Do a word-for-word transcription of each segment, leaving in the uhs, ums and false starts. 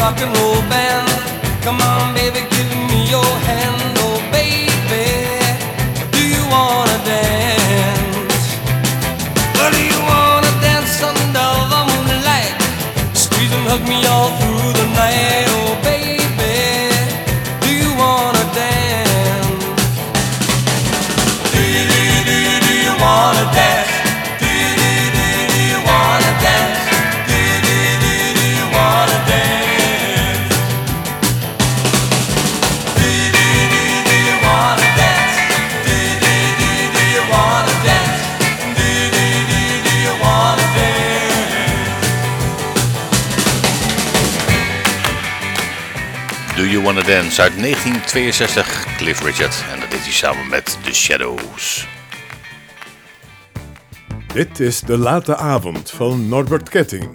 rock and roll band. Come on, baby, give me your hand. Oh, baby, do you wanna dance? Well, do you wanna dance under the moonlight? Squeeze and hug me all through the night. Oh, baby, do you wanna dance? Do you, do you, do you, do you wanna dance? Do you, do you, do you, do you wanna dance? Do you, do you, do you, do you wanna dance? Do you, do you, do you, do you wanna dance? Do you, do you, do you, do you wanna dance? Do you, do you, do you, do you wanna dance? Do You Wanna Dance uit negentien tweeënzestig, Cliff Richard. En dat deed hij samen met The Shadows. Dit is De Late Avond van Norbert Ketting.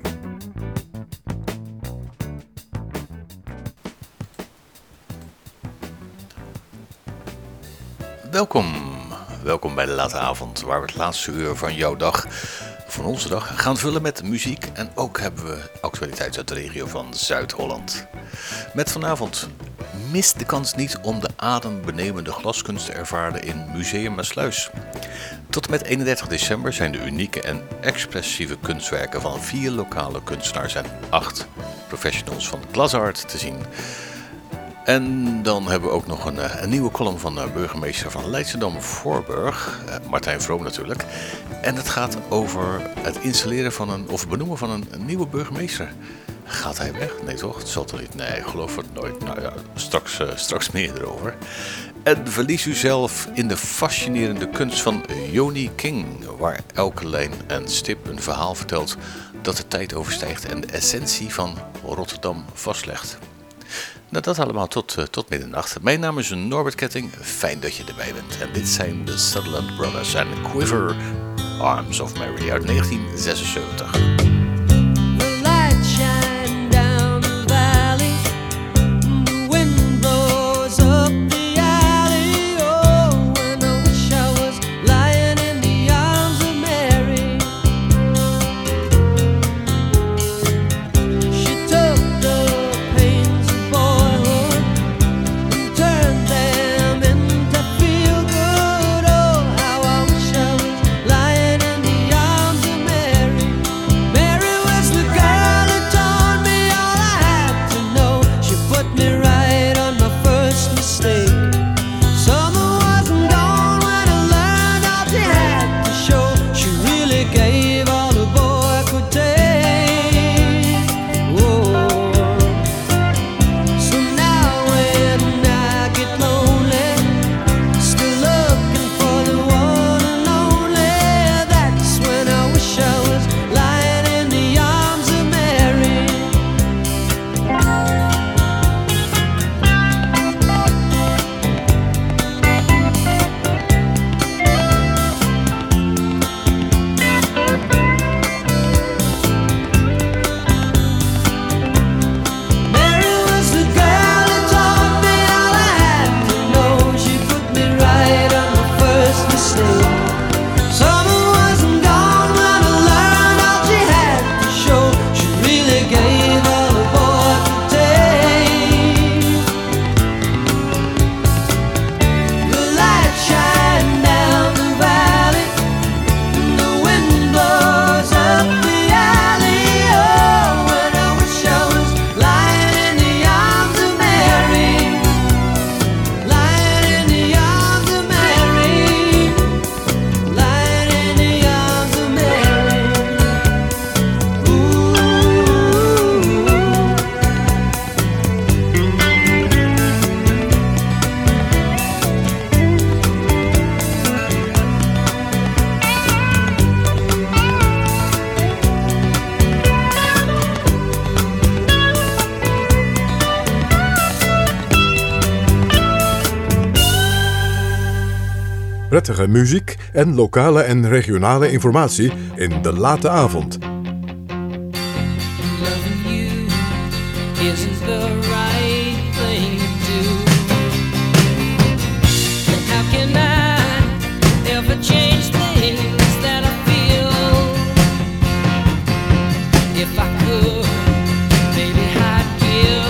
Welkom, welkom bij De Late Avond, waar we het laatste uur van jouw dag, van onze dag, gaan vullen met muziek. En ook hebben we actualiteit uit de regio van Zuid-Holland. Met vanavond: mis de kans niet om de adembenemende glaskunst te ervaren in Museum Maassluis. Tot en met eenendertig december zijn de unieke en expressieve kunstwerken van vier lokale kunstenaars en acht professionals van Glasart te zien. En dan hebben we ook nog een, een nieuwe column van de burgemeester van Leidschendam-Voorburg, Martijn Vroom natuurlijk. En het gaat over het installeren van een, of benoemen van een, een nieuwe burgemeester. Gaat hij weg? Nee toch? Het zal toch niet? Nee, ik geloof het nooit. Nou ja, straks, uh, straks meer erover. En verlies u zelf in de fascinerende kunst van Joni King, waar elke lijn en stip een verhaal vertelt dat de tijd overstijgt en de essentie van Rotterdam vastlegt. Nou, dat allemaal tot, uh, tot middernacht. Mijn naam is Norbert Ketting. Fijn dat je erbij bent. En dit zijn de Sutherland Brothers en Quiver, Arms of Mary uit negentien zesenzeventig. Prettige muziek en lokale en regionale informatie in De Late Avond. Loving you isn't the right thing to do. And how can I ever change things that I feel? If I could, maybe I'd give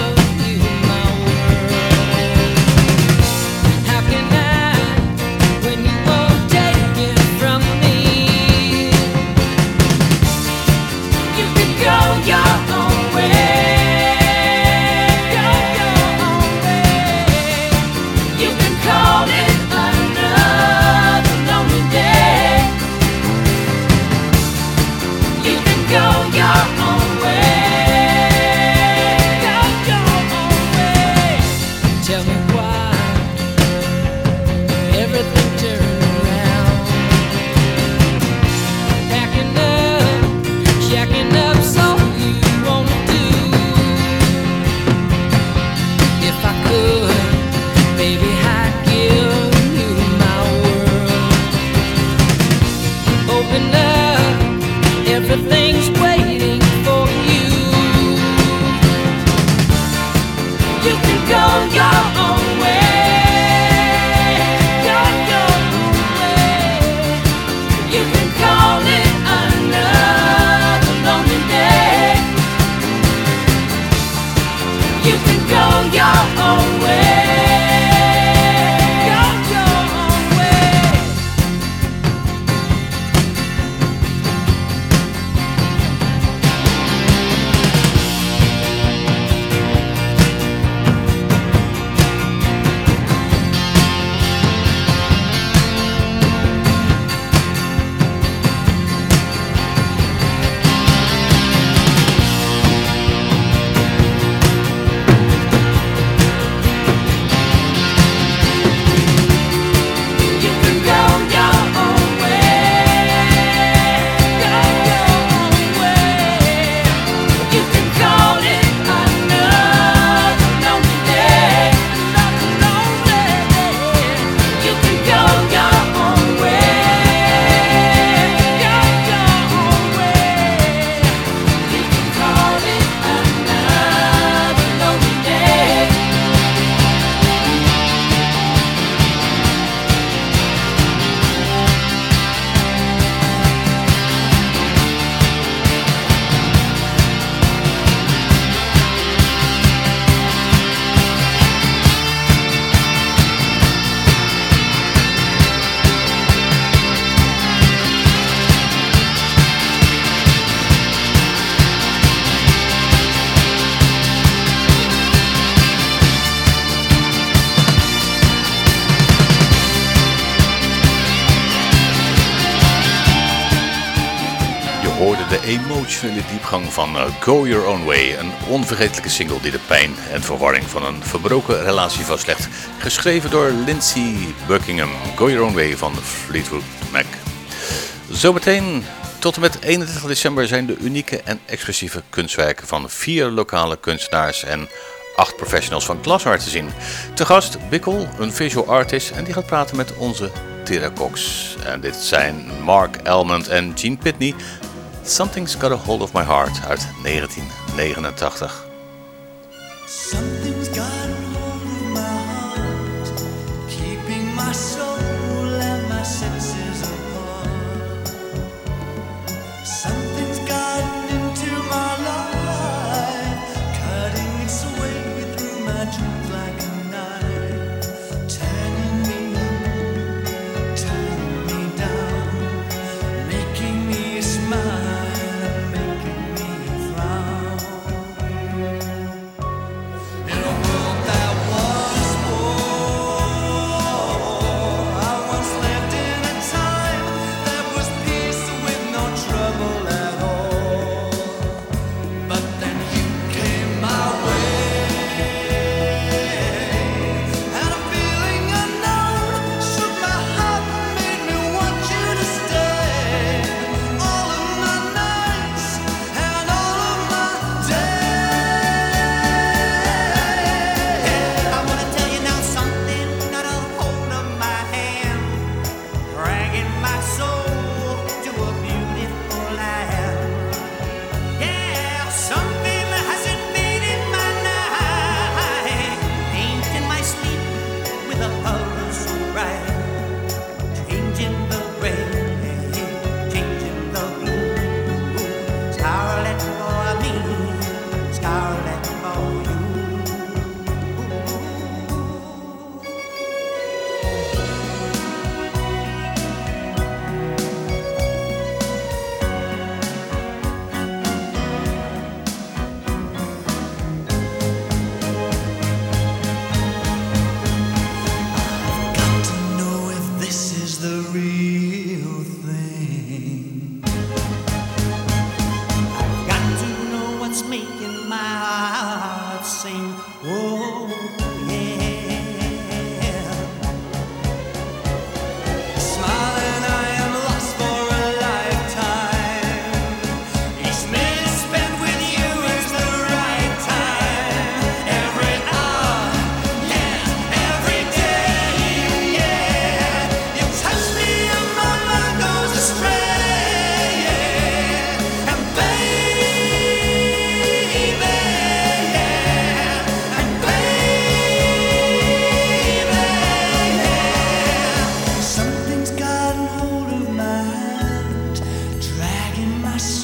your own way. Go your own way. De emotionele diepgang van Go Your Own Way, een onvergetelijke single die de pijn en verwarring van een verbroken relatie vastlegt. Geschreven door Lindsey Buckingham, Go Your Own Way van Fleetwood Mac. Zometeen tot en met eenendertig december zijn de unieke en expressieve kunstwerken van vier lokale kunstenaars en acht professionals van Glassart te zien. Te gast Bickel, een visual artist, en die gaat praten met onze Tera Cox. En dit zijn Mark Almond en Gene Pitney. Something's Got a Hold of My Heart uit negentien negenentachtig. Something's got a hold of my heart, keeping my soul and my senses apart. Something's gotten into my life, cutting its way through my dreams like a knife, turning me up, turning me down, making me smile.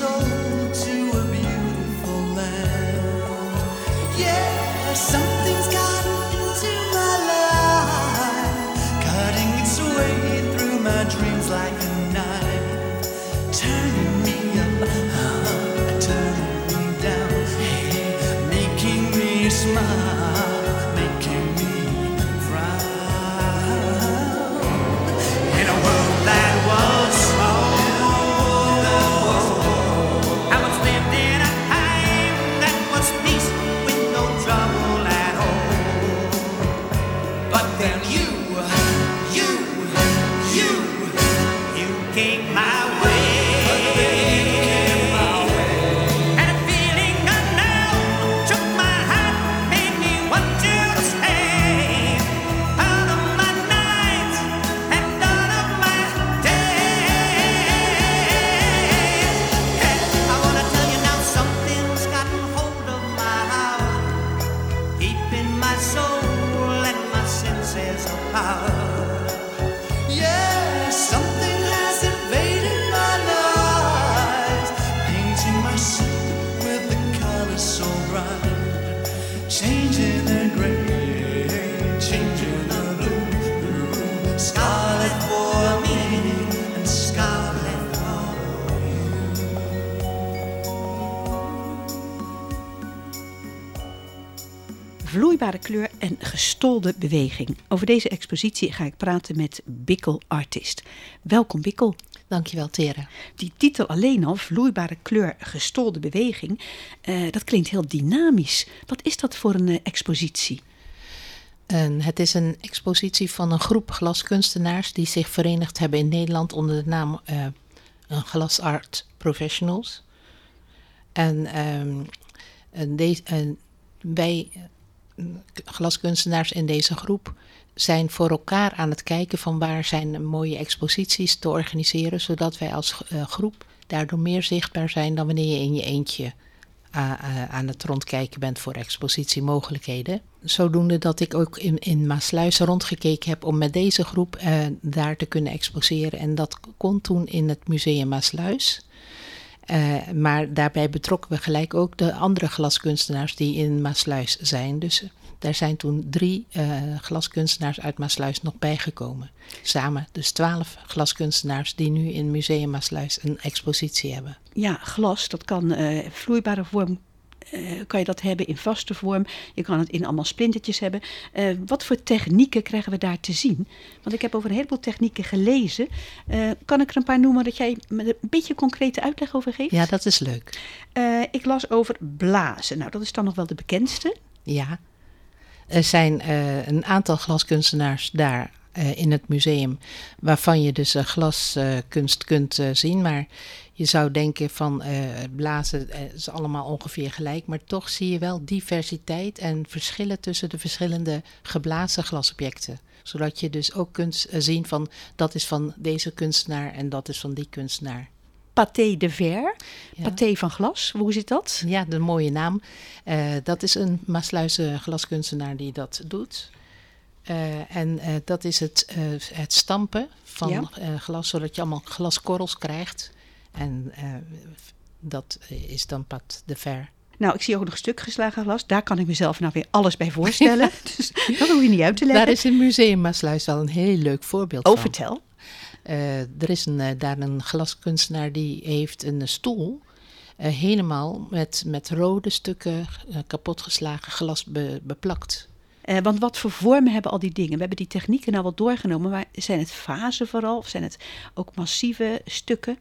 Something's smile, making me frown. In a world that was small, I was lived in a time that was peace with no trouble at all. But then you, you, you, you came my way. And a feeling unknown took my heart, made me want you to stay. Out of my nights and out of my days. And I wanna tell you now, something's gotten hold of my heart, deep in my soul and my senses of power. Yeah, something has invaded my life, painting my soul with the colors so bright, changing the gray, changing the blue, scarlet for me and scarlet for you. Vloeibare kleur en gestolde beweging. Over deze expositie ga ik praten met Bikkel Artist. Welkom Bikkel. Dankjewel, Tere. Die titel alleen al, vloeibare kleur, gestolde beweging, eh, dat klinkt heel dynamisch. Wat is dat voor een eh, expositie? En het is een expositie van een groep glaskunstenaars die zich verenigd hebben in Nederland onder de naam uh, Glasart Professionals. En, um, en deze, en wij uh, glaskunstenaars in deze groep zijn voor elkaar aan het kijken van waar zijn mooie exposities te organiseren, zodat wij als uh, groep daardoor meer zichtbaar zijn dan wanneer je in je eentje uh, uh, aan het rondkijken bent voor expositiemogelijkheden. Zodoende dat ik ook in, in Maassluis rondgekeken heb om met deze groep uh, daar te kunnen exposeren. En dat kon toen in het museum Maassluis. Uh, maar daarbij betrokken we gelijk ook de andere glaskunstenaars die in Maassluis zijn. Dus uh, daar zijn toen drie uh, glaskunstenaars uit Maassluis nog bijgekomen. Samen dus twaalf glaskunstenaars die nu in Museum Maassluis een expositie hebben. Ja, glas, dat kan uh, vloeibare vorm, uh, kan je dat hebben in vaste vorm. Je kan het in allemaal splintertjes hebben. Uh, wat voor technieken krijgen we daar te zien? Want ik heb over een heleboel technieken gelezen. Uh, kan ik er een paar noemen dat jij me een beetje concrete uitleg over geeft? Ja, dat is leuk. Uh, ik las over blazen. Nou, dat is dan nog wel de bekendste. Ja, er zijn uh, een aantal glaskunstenaars daar uh, in het museum, waarvan je dus uh, glaskunst uh, kunt uh, zien. Maar je zou denken van uh, blazen uh, is allemaal ongeveer gelijk. Maar toch zie je wel diversiteit en verschillen tussen de verschillende geblazen glasobjecten. Zodat je dus ook kunt uh, zien van dat is van deze kunstenaar en dat is van die kunstenaar. Pathé de Verre, Ja. pathé van glas, hoe zit dat? Ja, de mooie naam. Uh, dat is een Maassluise glaskunstenaar die dat doet. Uh, en uh, dat is het, uh, het stampen van Ja. uh, glas, zodat je allemaal glaskorrels krijgt. En uh, dat is dan Pat de Verre. Nou, ik zie ook nog stuk geslagen glas. Daar kan ik mezelf nou weer alles bij voorstellen. Dus dat hoef je niet uit te leggen. Daar is in Museum Maassluis wel een heel leuk voorbeeld Oh, van. vertel. Uh, er is een, uh, daar een glaskunstenaar die heeft een uh, stoel uh, helemaal met, met rode stukken uh, kapotgeslagen glas be, beplakt. Uh, want wat voor vormen hebben al die dingen? We hebben die technieken nou wel doorgenomen, maar zijn het vazen vooral? Of zijn het ook massieve stukken?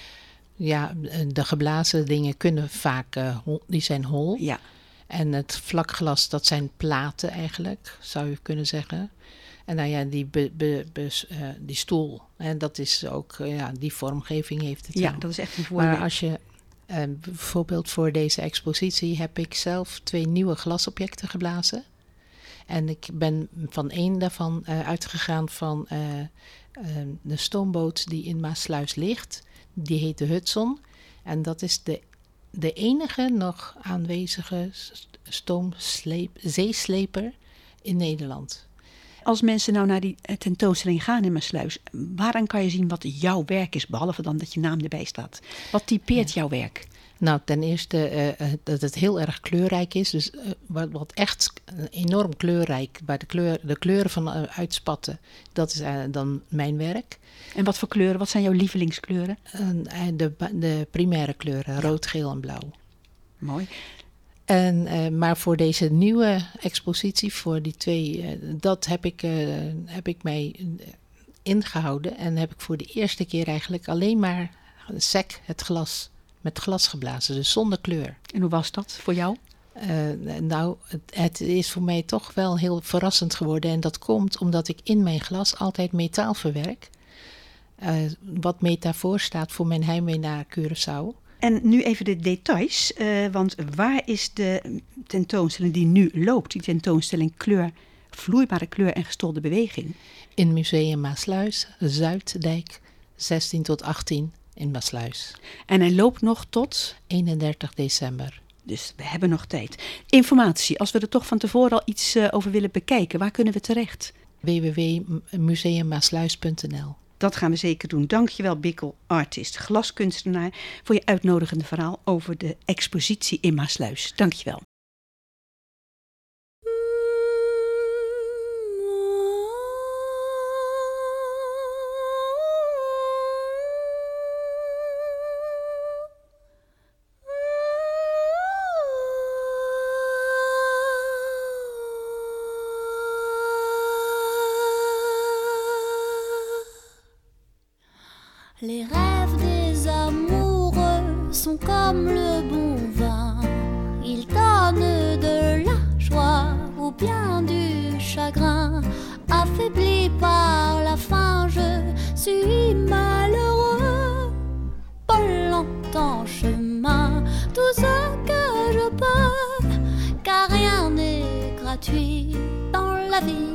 Ja, de geblazen dingen kunnen vaak, uh, hol, die zijn hol. Ja. En het vlakglas, dat zijn platen eigenlijk, zou je kunnen zeggen. En nou ja, die, be, be, be, uh, die stoel, hè, dat is ook, uh, ja, die vormgeving heeft het Ja, wel. dat is echt een voorbeeld. Maar als je, uh, bijvoorbeeld voor deze expositie heb ik zelf twee nieuwe glasobjecten geblazen. En ik ben van één daarvan uh, uitgegaan van uh, uh, de stoomboot die in Maassluis ligt. Die heet de Hudson. En dat is de, de enige nog aanwezige stoomsleep, zeesleper in Nederland. Als mensen nou naar die tentoonstelling gaan in Maassluis, waaraan kan je zien wat jouw werk is, behalve dan dat je naam erbij staat? Wat typeert ja. jouw werk? Nou, ten eerste uh, dat het heel erg kleurrijk is. Dus uh, wat, wat echt enorm kleurrijk, waar de, kleur, de kleuren van uh, uitspatten, dat is uh, dan mijn werk. En wat voor kleuren? Wat zijn jouw lievelingskleuren? Uh, de, de primaire kleuren, rood, geel en blauw. Mooi. En, uh, maar voor deze nieuwe expositie, voor die twee, uh, dat heb ik, uh, heb ik mij ingehouden. En heb ik voor de eerste keer eigenlijk alleen maar sec het glas, met glas geblazen, dus zonder kleur. En hoe was dat voor jou? Uh, nou, het, het is voor mij toch wel heel verrassend geworden. En dat komt omdat ik in mijn glas altijd metaal verwerk. Uh, wat metafoor staat voor mijn heimwee naar Curaçao. En nu even de details, uh, want waar is de tentoonstelling die nu loopt? Die tentoonstelling kleur, vloeibare kleur en gestolde beweging. In Museum Maassluis, Zuiddijk, zestien tot achttien in Maassluis. En hij loopt nog tot? eenendertig december. Dus we hebben nog tijd. Informatie, als we er toch van tevoren al iets uh, over willen bekijken, waar kunnen we terecht? w w w punt museummaassluis punt n l. Dat gaan we zeker doen. Dankjewel Bikkel, artist, glaskunstenaar, voor je uitnodigende verhaal over de expositie in Maassluis. Dankjewel. Les rêves des amoureux sont comme le bon vin. Ils donnent de la joie ou bien du chagrin. Affaibli par la faim, je suis malheureux. Pas longtemps chemin, tout ce que je peux, car rien n'est gratuit dans la vie.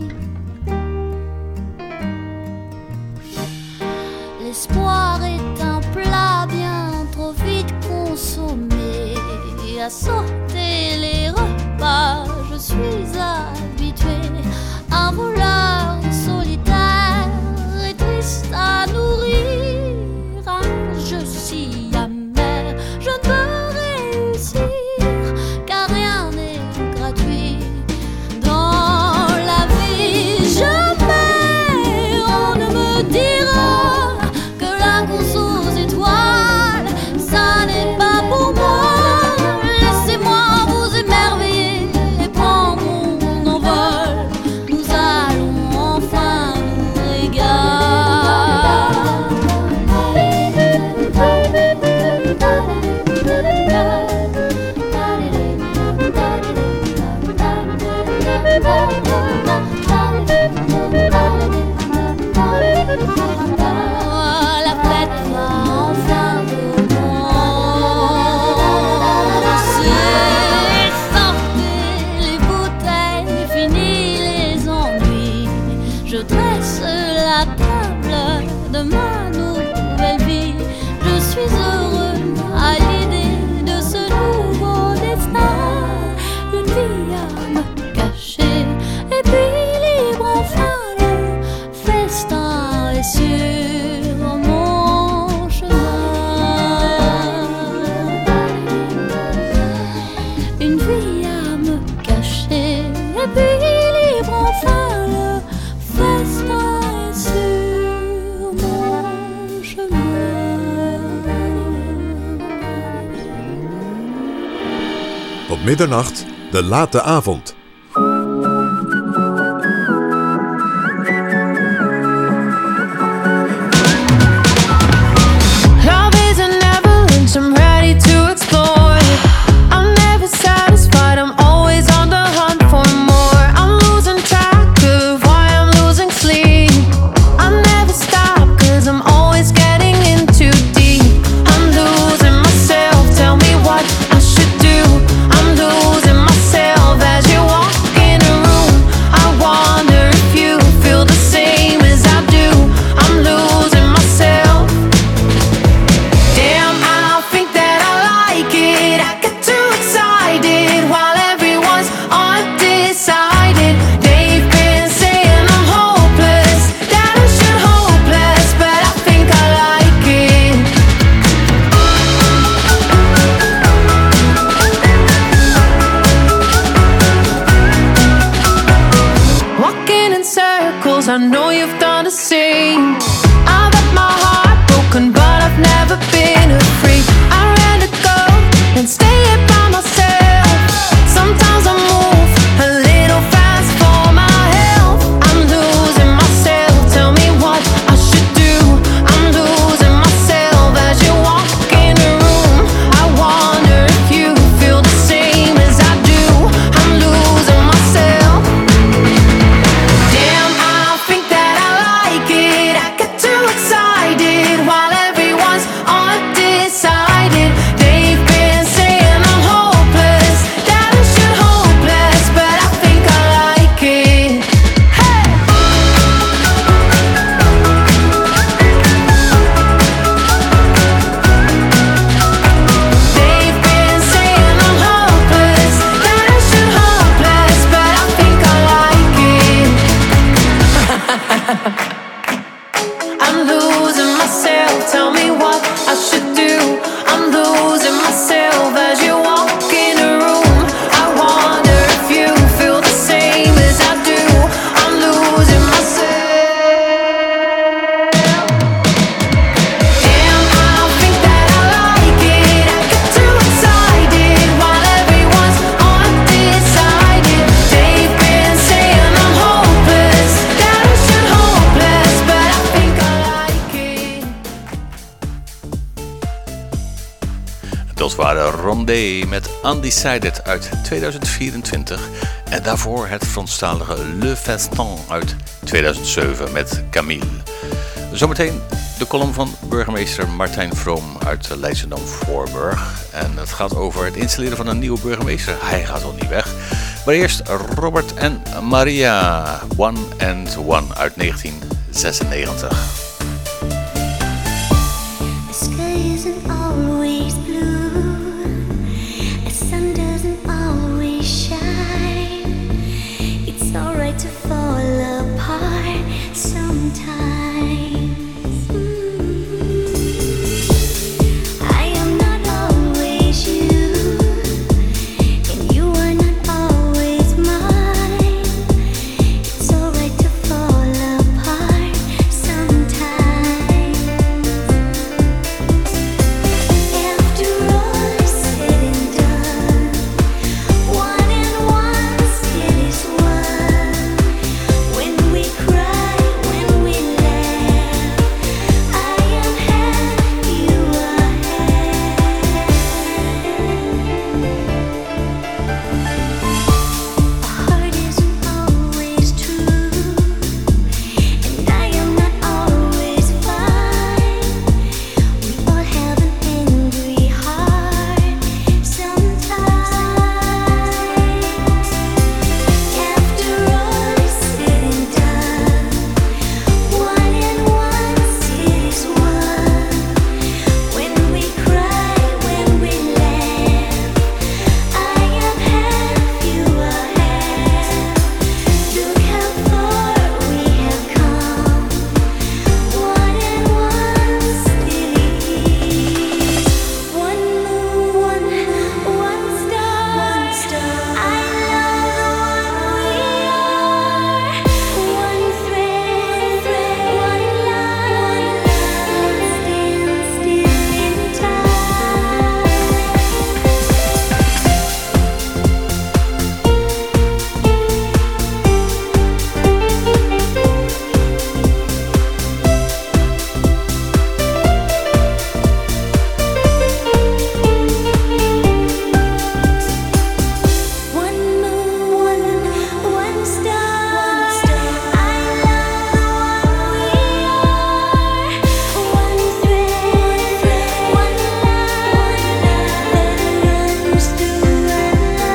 L'espoir est un plat bien trop vite consommé. À sauter les repas, je suis habitué. Un voleur solitaire et triste à nourrir. Un jeu si amer, je ne peux réussir, car rien n'est gratuit dans la vie. Jamais on ne me dira aux étoiles, ça n'est pas pour moi. Laissez-moi vous émerveiller et prendre mon envol. Nous allons enfin nous régaler. Tot middernacht, de late avond. Love is an avalanche, I'm ready to explore. I'm never satisfied, I'm always on the hunt for more. I'm losing track of why I'm losing sleep. I never stop, cause I'm always getting in too deep. I'm losing myself, tell me what I should do. I'm losing myself as you walk waren Rondé met Undecided uit tweeduizend vierentwintig en daarvoor het Franstalige Le Festin uit tweeduizend zeven met Camille. Zometeen de column van burgemeester Martijn Vroom uit Leidschendam-Voorburg. En het gaat over het installeren van een nieuwe burgemeester. Hij gaat al niet weg. Maar eerst Robert en Maria, One and One uit negentien zesennegentig. To fall apart sometimes. I am not always you, and you are not always mine. It's alright to fall apart sometimes. After all is said and done, one and one still is one. When we cry, when we laugh, I am half, you are half. A heart isn't always true, and I am not always fine. We all have an angry heart sometimes. After all is said and done, one and one still is one. When we cry, when we laugh, I am half, you are half. Look how far we have come. One and one still is. One moon, one, one star. I love the one we are. One thread, one line, stand still in time. One moon, one, one star. I love the one we are. One thread, one line that runs through our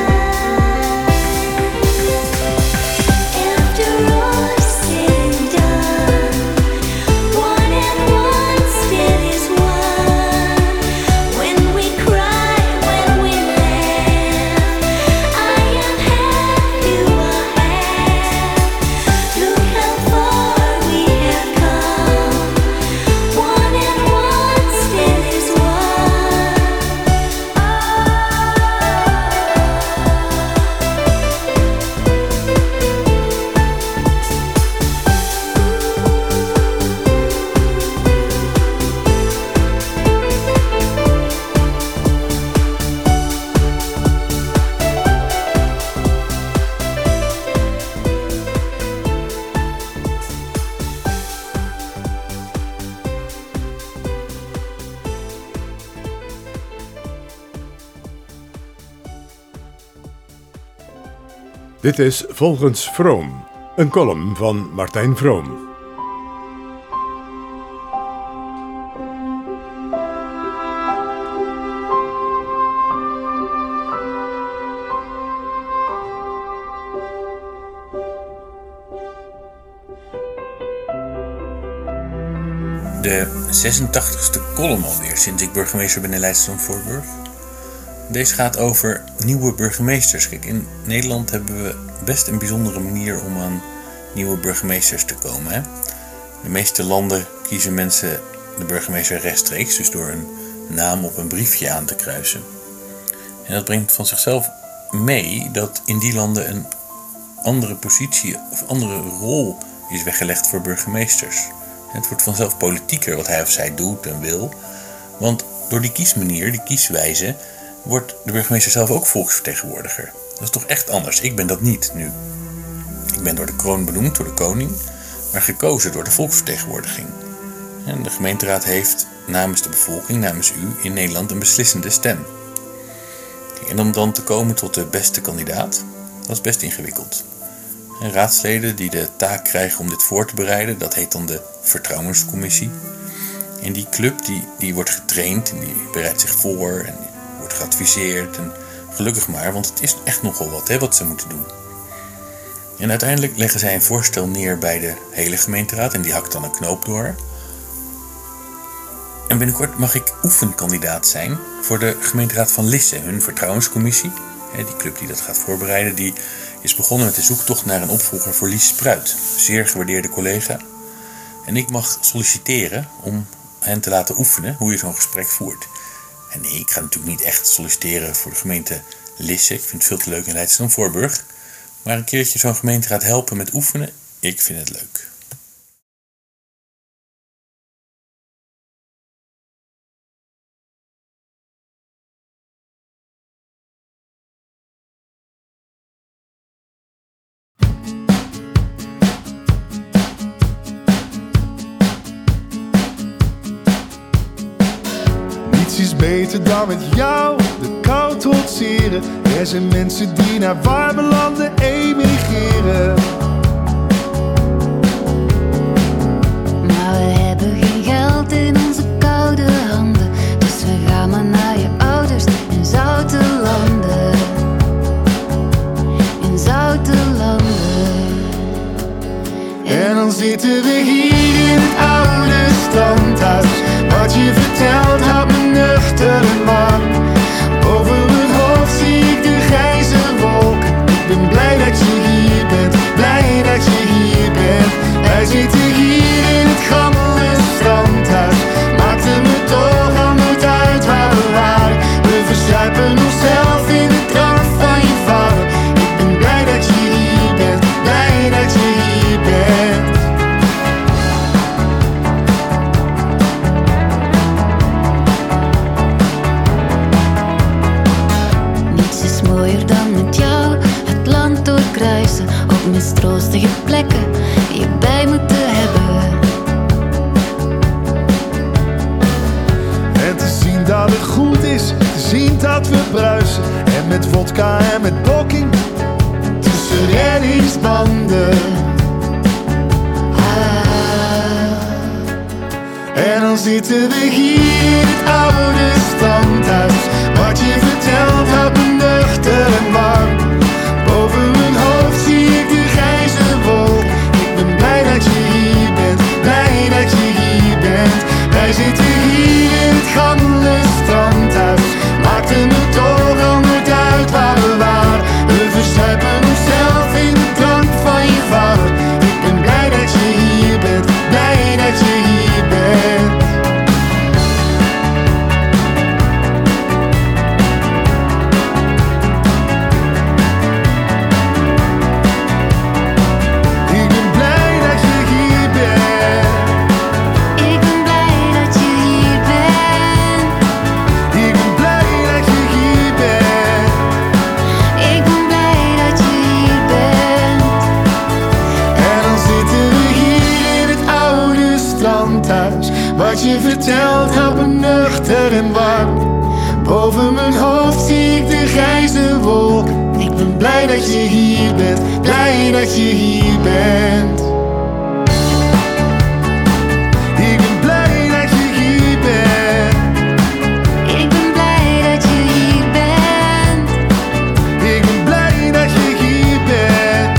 lives. After all is said and done, one and one still is one. When we cry, when we laugh, I am half, you are half. Look how far we have come. One and one still is one. Dit is Volgens Vroom, een column van Martijn Vroom. De zesentachtigste column alweer sinds ik burgemeester ben in Leidschendam-Voorburg. Deze gaat over nieuwe burgemeesters. Kijk, in Nederland hebben we best een bijzondere manier om aan nieuwe burgemeesters te komen. Hè? De meeste landen kiezen mensen de burgemeester rechtstreeks, dus door een naam op een briefje aan te kruisen. En dat brengt van zichzelf mee dat in die landen een andere positie of andere rol is weggelegd voor burgemeesters. Het wordt vanzelf politieker wat hij of zij doet en wil. Want door die kiesmanier, die kieswijze, wordt de burgemeester zelf ook volksvertegenwoordiger. Dat is toch echt anders. Ik ben dat niet nu. Ik ben door de kroon benoemd, door de koning, maar gekozen door de volksvertegenwoordiging. En de gemeenteraad heeft namens de bevolking, namens u, in Nederland een beslissende stem. En om dan te komen tot de beste kandidaat, dat is best ingewikkeld. En raadsleden die de taak krijgen om dit voor te bereiden, dat heet dan de vertrouwenscommissie. En die club die, die wordt getraind en die bereidt zich voor en die wordt geadviseerd. En gelukkig maar, want het is echt nogal wat hè, wat ze moeten doen. En uiteindelijk leggen zij een voorstel neer bij de hele gemeenteraad en die hakt dan een knoop door. En binnenkort mag ik oefenkandidaat zijn voor de gemeenteraad van Lisse, hun vertrouwenscommissie. Die club die dat gaat voorbereiden, die is begonnen met de zoektocht naar een opvolger voor Lies Spruit. Zeer gewaardeerde collega. En ik mag solliciteren om hen te laten oefenen hoe je zo'n gesprek voert. En nee, ik ga natuurlijk niet echt solliciteren voor de gemeente Lisse. Ik vind het veel te leuk in Leidschendam-Voorburg. Maar een keertje zo'n gemeenteraad helpen met oefenen, ik vind het leuk. Niets is beter dan met jou de kou trotseren. Er zijn mensen die naar warme landen emigreren. Maar we hebben geen geld in onze koude handen, dus we gaan maar naar je ouders in zoute landen. In zoute landen. En dan zitten we hier in het oude standhuis. Wat je vertelt houdt me nuchter en warm. Boven mijn hoofd zie ik de grijze wolken. Ik ben blij dat je hier bent, blij dat je hier bent. Wij zitten hier in het gammele strandhuis. Maakte me toch al nooit uit waar we waren. We verzuipen onszelf in de drank van je vader. Ik ben blij dat je hier bent, blij dat je hier bent. Niets is mooier dan met jou het land doorkruisen. Op mistroostige plekken je bij moeten hebben. En te zien dat het goed is, te zien dat we bruisen. En met vodka en met blokking tussen reddingsbanden. Ah. En dan zitten we hier in het oude standhuis. Wat je vertelt houdt me nuchter en warm. Boven mijn hoofd zie ik de grijze wolk. Ik ben blij dat je hier bent, blij dat je hier bent. Wij zitten hier in het gammele strandhuis. Maakte me toch al nooit uit waar we waren. We verzuipen onszelf in de drank van je vader. Ik ben blij dat je hier bent, blij dat je hier bent. Ik ben blij dat je hier bent. Ik ben blij dat je hier bent. Ik ben blij dat je hier bent. Ik ben blij dat je hier bent. En dan zitten we hier in het oude strandhuis. Wat je vertelt houdt me nuchter en warm. Boven mijn hoofd zie ik de grijze wolk. Ik ben blij dat je hier bent, blij dat je hier bent. Ik ben blij dat je hier bent. Ik ben blij dat je hier bent. Ik ben blij dat je hier bent.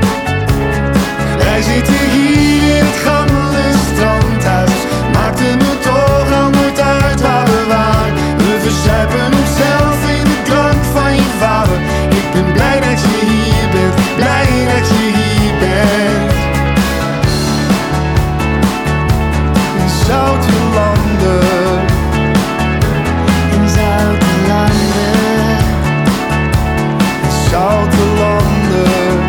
Wij zitten hier in het gammele strandhuis. Maakte me toch al nooit uit waar we waren. We verzuipen onszelf in de drank van je vader. Ik ben blij dat je hier bent, blij dat je hier bent. In zoute landen. In zoute landen. In zoute landen.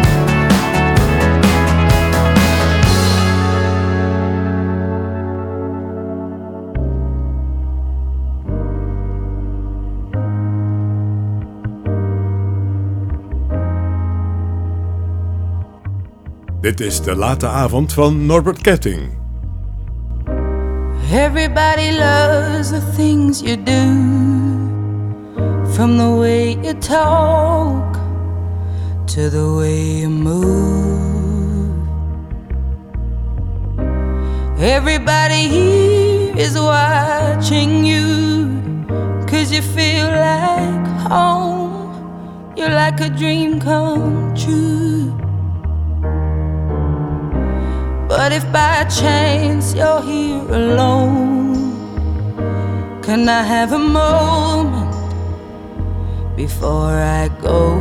Dit is de late avond van Norbert Ketting. Everybody loves the things you do. From the way you talk to the way you move, everybody here is watching you, 'cause you feel like home. You're like a dream come true. But if by chance you're here alone, can I have a moment before I go?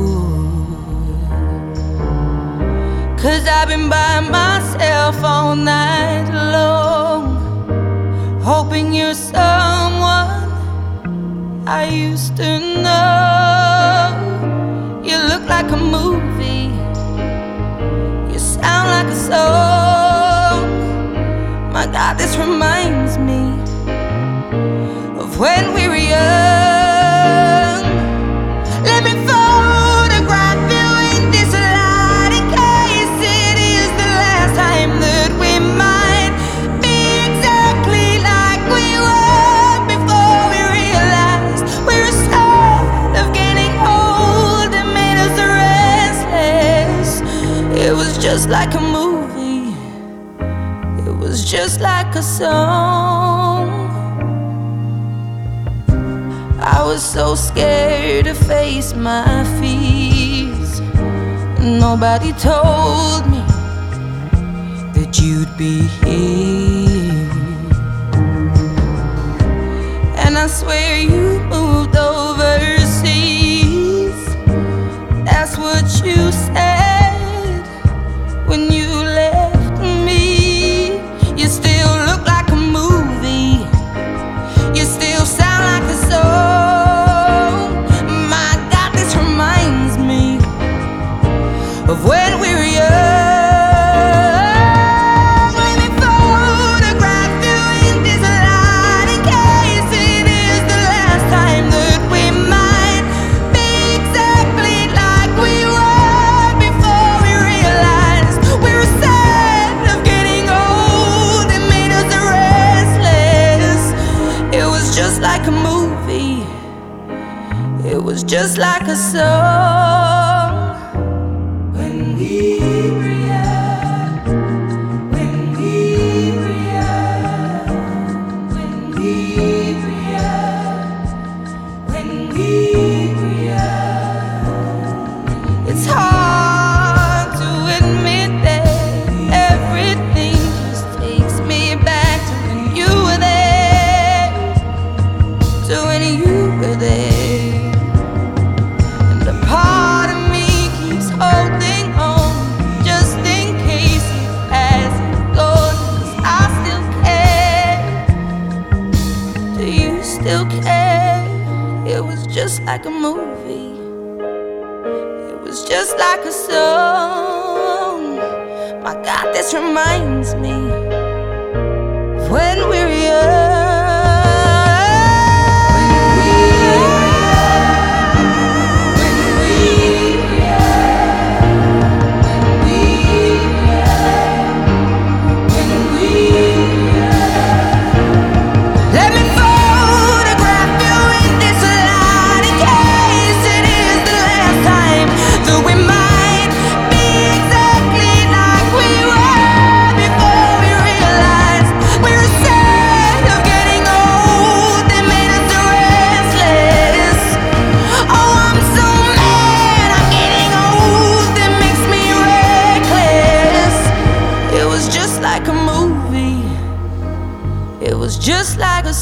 'Cause I've been by myself all night long, hoping you're someone I used to know. You look like a movie, you sound like a song. My God, this reminds me of when we were young. Let me photograph you in this light, in case it is the last time that we might be exactly like we were before we realized we were scared of getting old and made us restless. It was just like a movie, it was just like a song. I was so scared to face my fears. Nobody told me that you'd be here. And I swear you moved overseas. That's what you said when you left me. You still look like a movie, you still sound like a song. My God, this reminds me of when we were young. Let me photograph you in this light, in case it is the last time that we might be exactly like we were before we realized we were sad of getting old and made us restless. It was just like a movie, it was just like a song. When we were young, when we were young, when we were young, when we were young. It's hard to admit that everything just takes me back to when you were there, to when you were there. And a part of me keeps holding on, just in case it hasn't gone. 'Cause I still care. Do you still care? It was just like a movie, it was just like a song. My God, this reminds me of when we were young. Let me photograph you in this light, in case it is the last time that we might be exactly like we were before we realized we were sad of getting old and made us restless. Oh, I'm so mad I'm getting old, it makes me reckless. It was just like a movie, it was just like a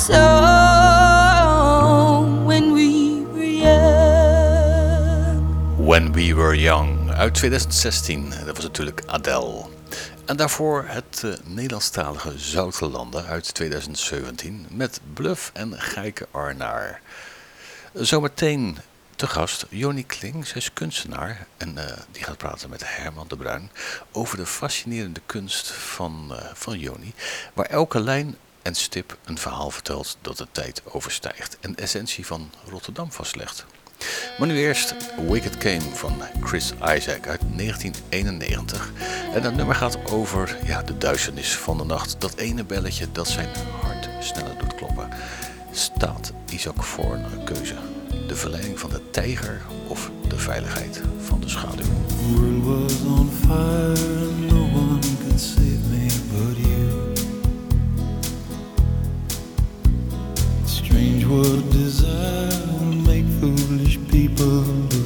song. When we were young. When We Were Young uit twintig zestien. Dat was natuurlijk Adele. En daarvoor het uh, Nederlandstalige Zoutelanden uit twintig zeventien met Bluff en Gijke Arnaar. Zometeen te gast Joni Kling, zij is kunstenaar en uh, die gaat praten met Herman de Bruin over de fascinerende kunst van, uh, van Joni, waar elke lijn en stip een verhaal vertelt dat de tijd overstijgt en de essentie van Rotterdam vastlegt. Maar nu eerst Wicked Game van Chris Isaak uit negentien eenennegentig. En dat nummer gaat over ja, de duisternis van de nacht. Dat ene belletje dat zijn hart sneller doet kloppen. Staat Isaac voor een keuze. De de verleiding van de tijger of de veiligheid van de schaduw? The world was on fire, no one could save me but you. Strange what desire will make foolish people do.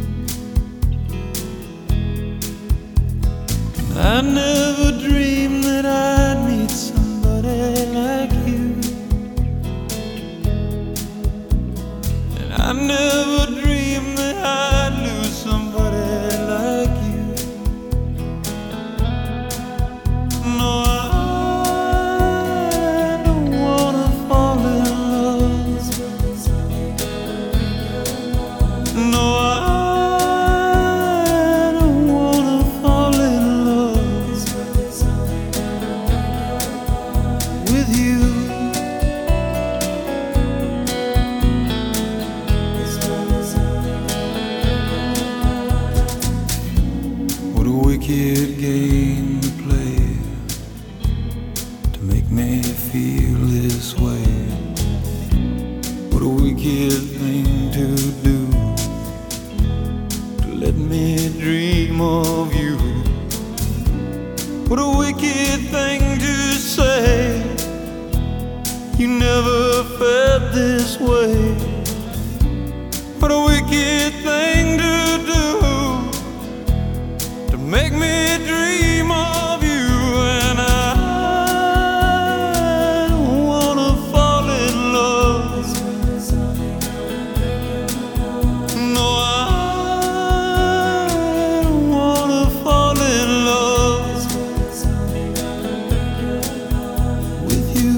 I never dreamed that I'd meet somebody like you. And I never dreamed that I'd lose somebody like you. No, I don't wanna fall in love. No, I don't wanna fall in love with you. What a wicked game to play to make me feel this way. What a wicked thing to do to let me dream of you. What a wicked thing to say. You never felt this way. What a wicked thing to do to make me dream of you. And I don't wanna fall in love. No, I don't wanna fall in love with you.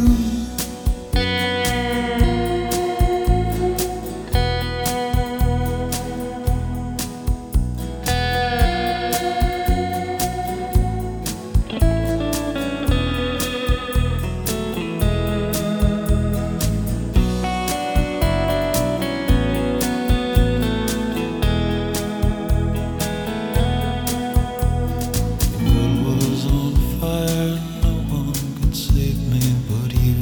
The world was on fire, no one could save me but you.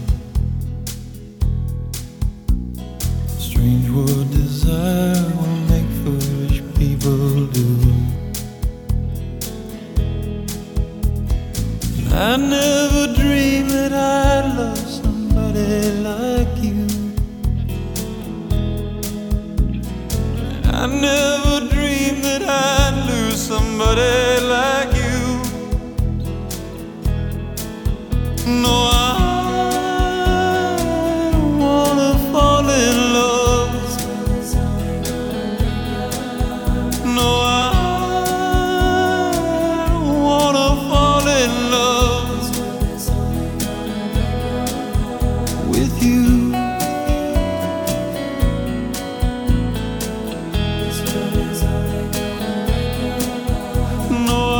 Strange what desire will make foolish people do. And I never dreamed that I'd love somebody like you. And I never dreamed that I'd lose somebody like you. No, I don't wanna fall in love. No, I don't wanna fall in love with you. No,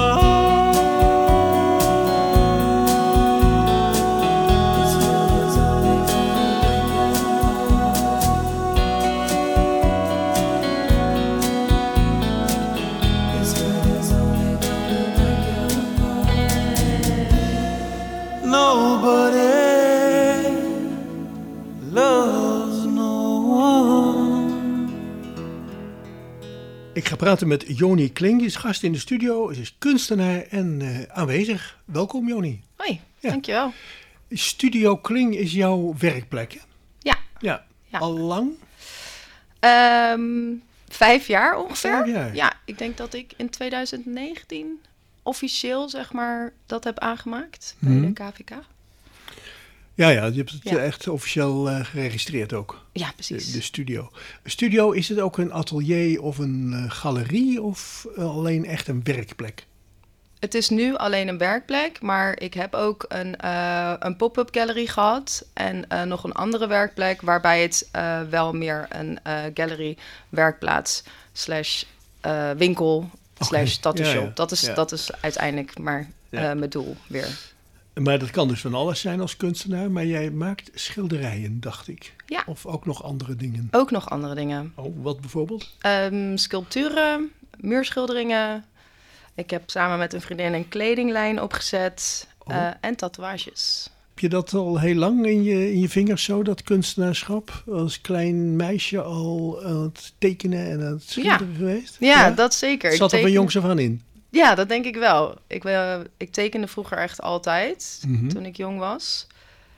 nobody loves no one. Ik ga praten met Joni Kling, die is gast in de studio. Ze is kunstenaar en uh, aanwezig. Welkom Joni. Hoi, Ja. dankjewel. Studio Kling is jouw werkplek, hè? Ja. Ja. Ja. Al lang? Ehm, vijf jaar ongeveer. Vijf jaar. Ja, ik denk dat ik in twintig negentien officieel zeg maar dat heb aangemaakt bij Mhm. de K V K. Ja, ja, je hebt het Ja. uh, echt officieel uh, geregistreerd ook. Ja, precies. De, de studio. Studio, is het ook een atelier of een uh, galerie of uh, alleen echt een werkplek? Het is nu alleen een werkplek, maar ik heb ook een, uh, een pop-up gallery gehad en uh, nog een andere werkplek waarbij het uh, wel meer een uh, gallery, werkplaats, slash uh, winkel, slash tattoo ja, shop. ja. Dat, is, Ja. dat is uiteindelijk maar uh, Ja. mijn doel weer. Maar dat kan dus van alles zijn als kunstenaar, maar jij maakt schilderijen, dacht ik. Ja. Of ook nog andere dingen. Ook nog andere dingen. Oh, wat bijvoorbeeld? Um, sculpturen, muurschilderingen. Ik heb samen met een vriendin een kledinglijn opgezet. Oh. uh, en tatoeages. Heb je dat al heel lang in je, in je vingers zo, dat kunstenaarschap? Als klein meisje al aan het tekenen en aan het schilderen Ja. geweest? Ja, dat zeker. Ik Zat er van teken- jongs af aan in? Ja, dat denk ik wel. Ik, eh, ik tekende vroeger echt altijd, Mhm. toen ik jong was.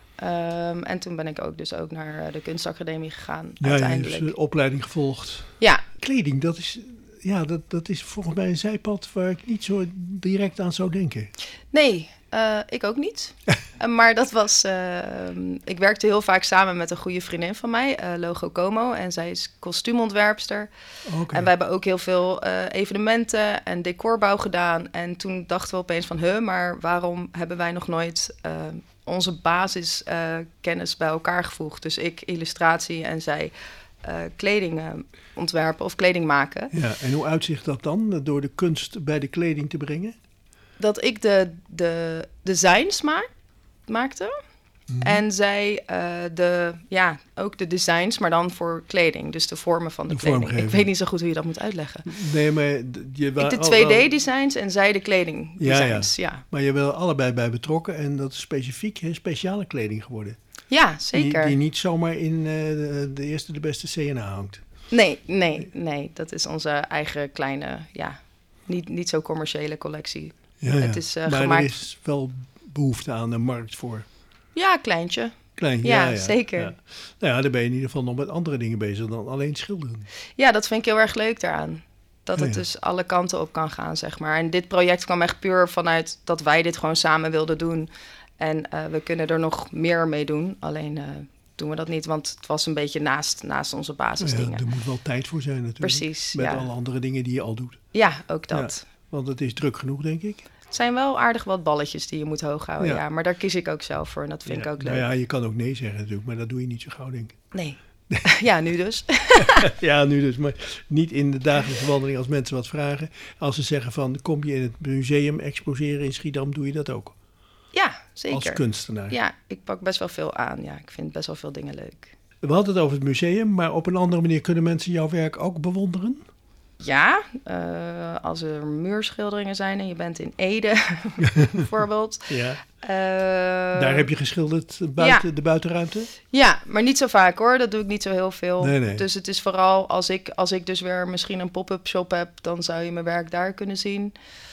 Ehm, en toen ben ik ook dus ook naar eh, de kunstacademie gegaan, Ja, je hebt uiteindelijk. een opleiding gevolgd. Ja. Kleding, dat is, ja, dat, dat is volgens mij een zijpad waar ik niet zo direct aan zou denken. Nee, eh, ik ook niet. Eh, maar dat was... eh, ik werkte heel vaak samen met een goede vriendin van mij, eh, Logo Como. En zij is kostuumontwerpster. Oké. En wij hebben ook heel veel eh, evenementen en decorbouw gedaan. En toen dachten we opeens van... Huh, maar waarom hebben wij nog nooit eh, onze basiskennis bij elkaar gevoegd? Dus ik illustratie en zij eh, kleding eh, ontwerpen of kleding maken. Ja, en hoe uitzicht dat dan, door de kunst bij de kleding te brengen? Dat ik de, de designs maak, maakte. Mhm. En zij eh, de, ja, ook de designs, maar dan voor kleding. Dus de vormen van de, De kleding. Ik vormgeving. weet niet zo goed hoe je dat moet uitleggen. Nee, maar d- je wa- Ik de al- twee al- D-designs en zij de kleding Ja, designs. ja. Ja, Maar je bent er allebei bij betrokken en dat is specifiek hè, speciale kleding geworden. ja. zeker. Die, die niet zomaar in eh, de, de eerste de beste C N A hangt. Nee, nee, nee. Dat is onze eigen kleine, ja, niet, niet zo commerciële collectie. Ja, ja. Het is eh, maar gemaakt... er is wel behoefte aan een markt voor. Ja, kleintje. Klein, Ja, ja, ja, zeker. Ja. Nou ja, dan ben je in ieder geval nog met andere dingen bezig dan alleen schilderen. Ja, dat vind ik heel erg leuk daaraan. Dat Ja, het ja. dus alle kanten op kan gaan, zeg maar. En dit project kwam echt puur vanuit dat wij dit gewoon samen wilden doen. En eh, we kunnen er nog meer mee doen. Alleen eh, doen we dat niet, want het was een beetje naast, naast onze basisdingen. Ja, er moet wel tijd voor zijn natuurlijk. Precies, Met ja. alle andere dingen die je al doet. Ja, ook dat. Ja, want het is druk genoeg, denk ik. Het zijn wel aardig wat balletjes die je moet hoog houden, Ja. ja. Maar daar kies ik ook zelf voor en dat vind Ja. ik ook leuk. Nou ja, je kan ook nee zeggen natuurlijk, maar dat doe je niet zo gauw, denk ik. Nee. Ja, nu dus. Ja, nu dus. Maar niet in de dagelijkse wandeling als mensen wat vragen. Als ze zeggen van, kom je in het museum exposeren in Schiedam, doe je dat ook. Ja, zeker. Als kunstenaar. Ja, ik pak best wel veel aan. Ja, ik vind best wel veel dingen leuk. We hadden het over het museum, maar op een andere manier kunnen mensen jouw werk ook bewonderen? Ja, eh, als er muurschilderingen zijn en je bent in Ede, bijvoorbeeld. Ja. Eh, Daar heb je geschilderd buiten, ja. de buitenruimte? Ja, maar niet zo vaak hoor. Dat doe ik niet zo heel veel. Nee, nee. Dus het is vooral als ik, als ik dus weer misschien een pop-up shop heb, dan zou je mijn werk daar kunnen zien.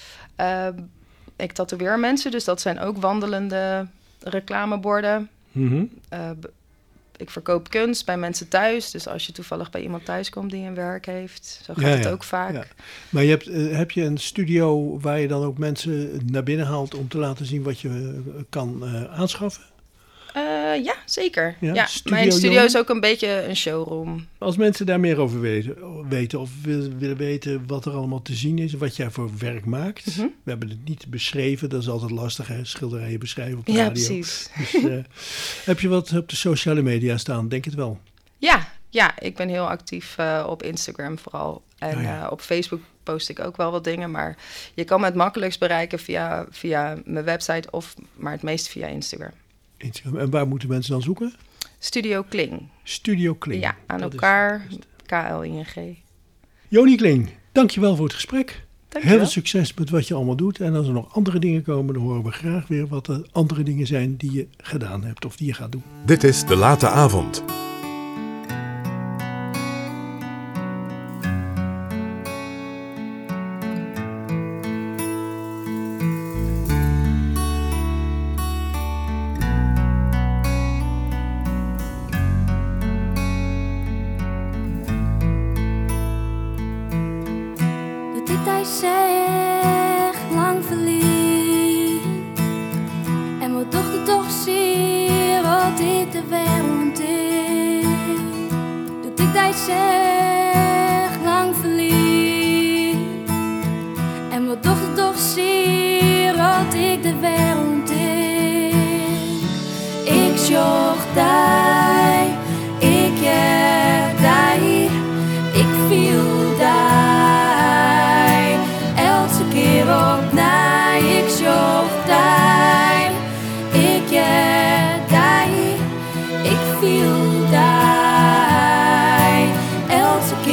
Eh, ik tatoeëer mensen, dus dat zijn ook wandelende reclameborden. Mhm. Eh, b- ik verkoop kunst bij mensen thuis. Dus als je toevallig bij iemand thuis komt die een werk heeft, zo gaat Ja, het ja. ook vaak. Ja. Maar je hebt, eh, heb je een studio waar je dan ook mensen naar binnen haalt om te laten zien wat je eh, kan eh, aanschaffen? Eh, ja, zeker. Ja, Ja, Studio mijn studio Johan? is ook een beetje een showroom. Als mensen daar meer over weten, weten of willen, willen weten wat er allemaal te zien is, wat jij voor werk maakt. Mhm. We hebben het niet beschreven, dat is altijd lastig, hè? Schilderijen beschrijven op de Ja, radio. precies. Dus, eh, heb je wat op de sociale media staan? Denk het wel. Ja, ja, ik ben heel actief eh, op Instagram vooral. En Oh ja. eh, op Facebook post ik ook wel wat dingen. Maar je kan me het makkelijkst bereiken via, via mijn website of maar het meest via Instagram. Instagram. En waar moeten mensen dan zoeken? Studio Kling. Studio Kling. Ja, aan Dat is- elkaar. K L I N G. Joni Kling, dankjewel voor het gesprek. Dankjewel. Heel veel succes met wat je allemaal doet. En als er nog andere dingen komen, dan horen we graag weer wat de andere dingen zijn die je gedaan hebt of die je gaat doen. Dit is De Late Avond. De tijd zegt lang verliefd. En wat dochter toch zie wat ik de wereld is. De tijd zegt lang verliefd. En wat dochter toch zie wat ik de wereld is. Ik zocht daar, ik heb daar, ik viel daar. Elke keer opnieuw, ik zocht daar, ik heb daar, ik viel daar. Elke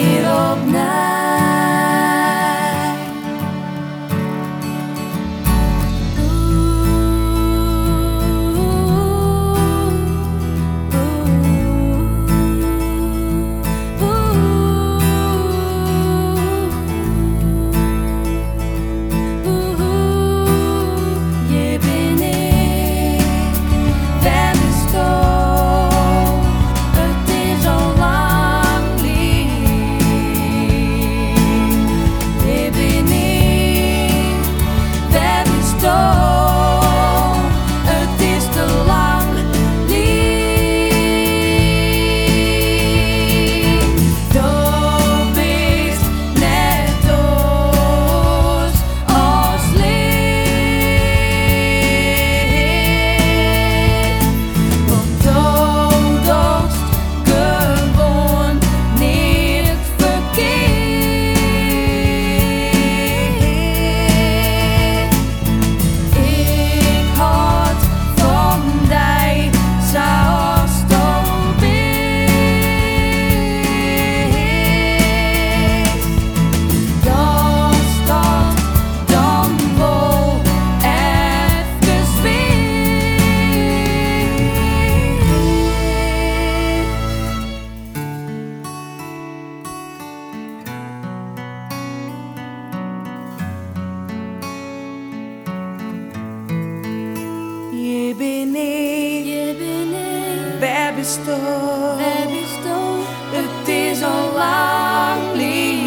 består, hvad består, det er så langt liv.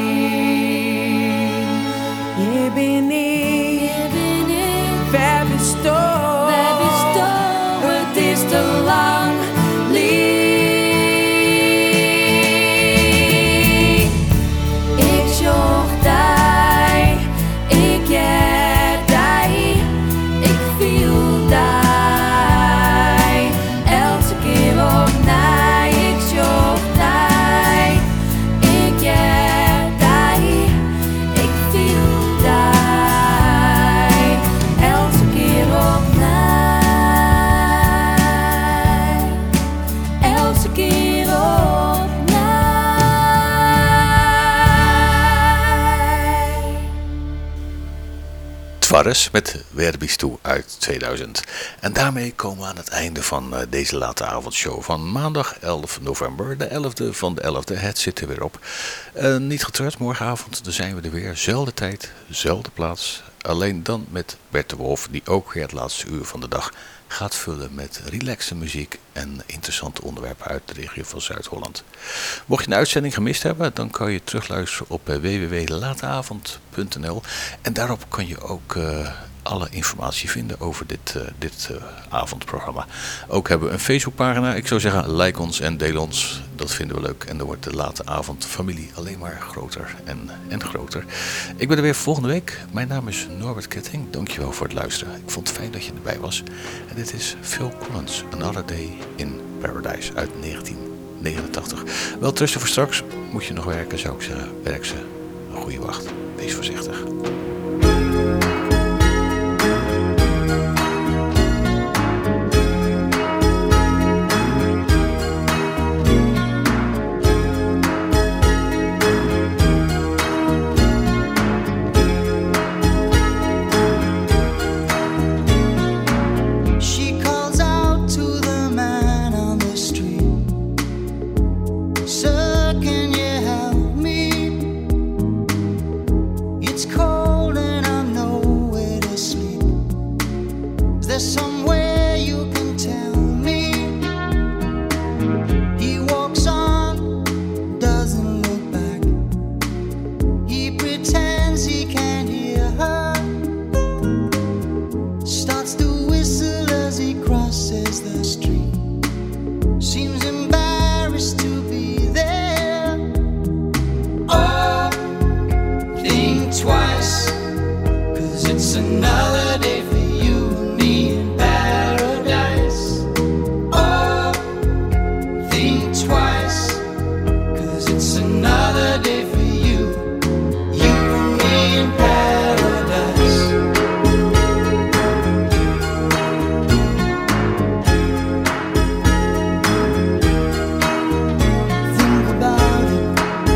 Jeg bin ikke, hvad består, hvad består, det er så langt liv. Ik zocht dig, ik er dig, ik viel dig. Elke keer opnieuw, ik zocht dig, ik er dig, ik viel dig. Elke keer opnieuw, elke keer opnieuw. Tavares met Wer bist du uit tweeduizend. En daarmee komen we aan het einde van uh, deze late avondshow van maandag elf november, de elfde van de elfde. Het zit er weer op. Uh, niet getreurd, morgenavond dan zijn we er weer. Zelfde tijd, zelfde plaats. Alleen dan met Bert de Wolf, die ook weer het laatste uur van de dag gaat vullen met relaxe muziek en interessante onderwerpen uit de regio van Zuid-Holland. Mocht je een uitzending gemist hebben, dan kan je terugluisteren op w w w punt lateavond punt n l en daarop kan je ook uh, alle informatie vinden over dit, uh, dit uh, avondprogramma. Ook hebben we een Facebookpagina. Ik zou zeggen, like ons en deel ons. Dat vinden we leuk. En dan wordt de late avond familie alleen maar groter en, en groter. Ik ben er weer volgende week. Mijn naam is Norbert Ketting. Dankjewel voor het luisteren. Ik vond het fijn dat je erbij was. En dit is Phil Collins, Another Day in Paradise uit negentien negenentachtig. Wel trusten voor straks. Moet je nog werken, zou ik zeggen. Werk ze. Een goede wacht. Wees voorzichtig. She calls out to the man on the street, "Sir, can you help me? It's cold and I'm nowhere to sleep. Is there somewhere you can tell me?" He walks on, doesn't look back. He pretends he can't hear her. Starts to whistle as he crosses the street. Seems embarrassed to be there. Oh, think twice, 'cause it's another day for you and me in paradise. Oh, think twice, 'cause it's another day for you, you and me in paradise. Think about it.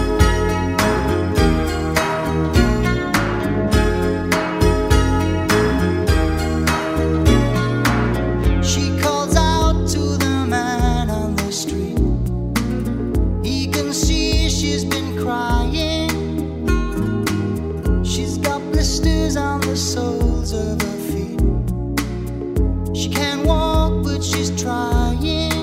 She calls out to the man on the street. He can see she's been crying. She's got blisters on the soles of her feet. She can't walk, but she's trying.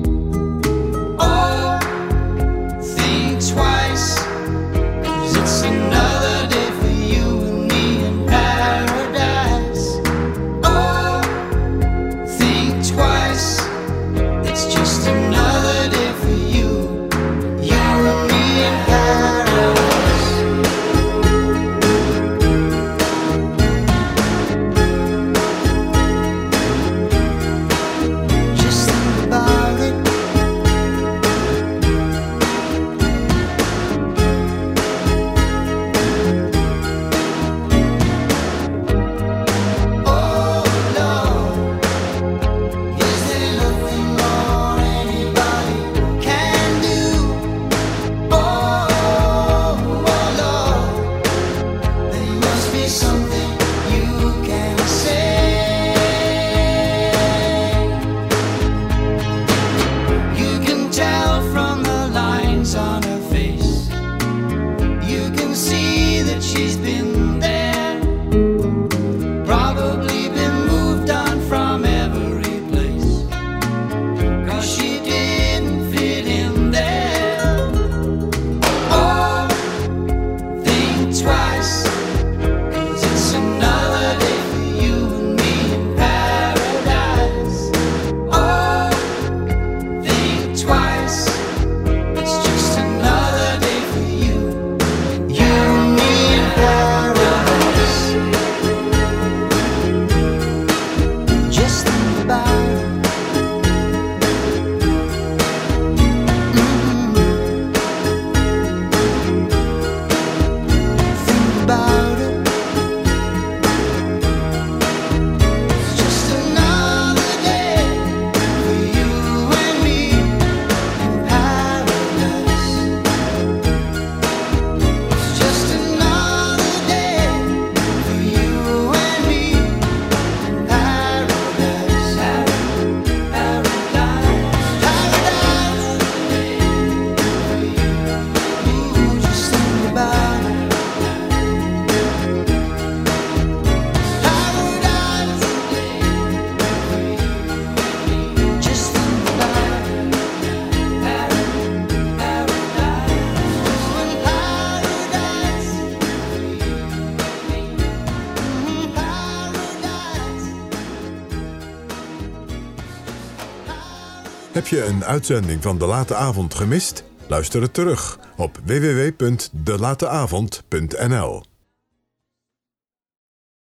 Oh, think twice, 'cause it's another day for you and me in paradise. Oh, think twice, it's just another day for you, you and me in paradise. Heb je een uitzending van De Late Avond gemist? Luister het terug op w w w punt de late avond punt n l.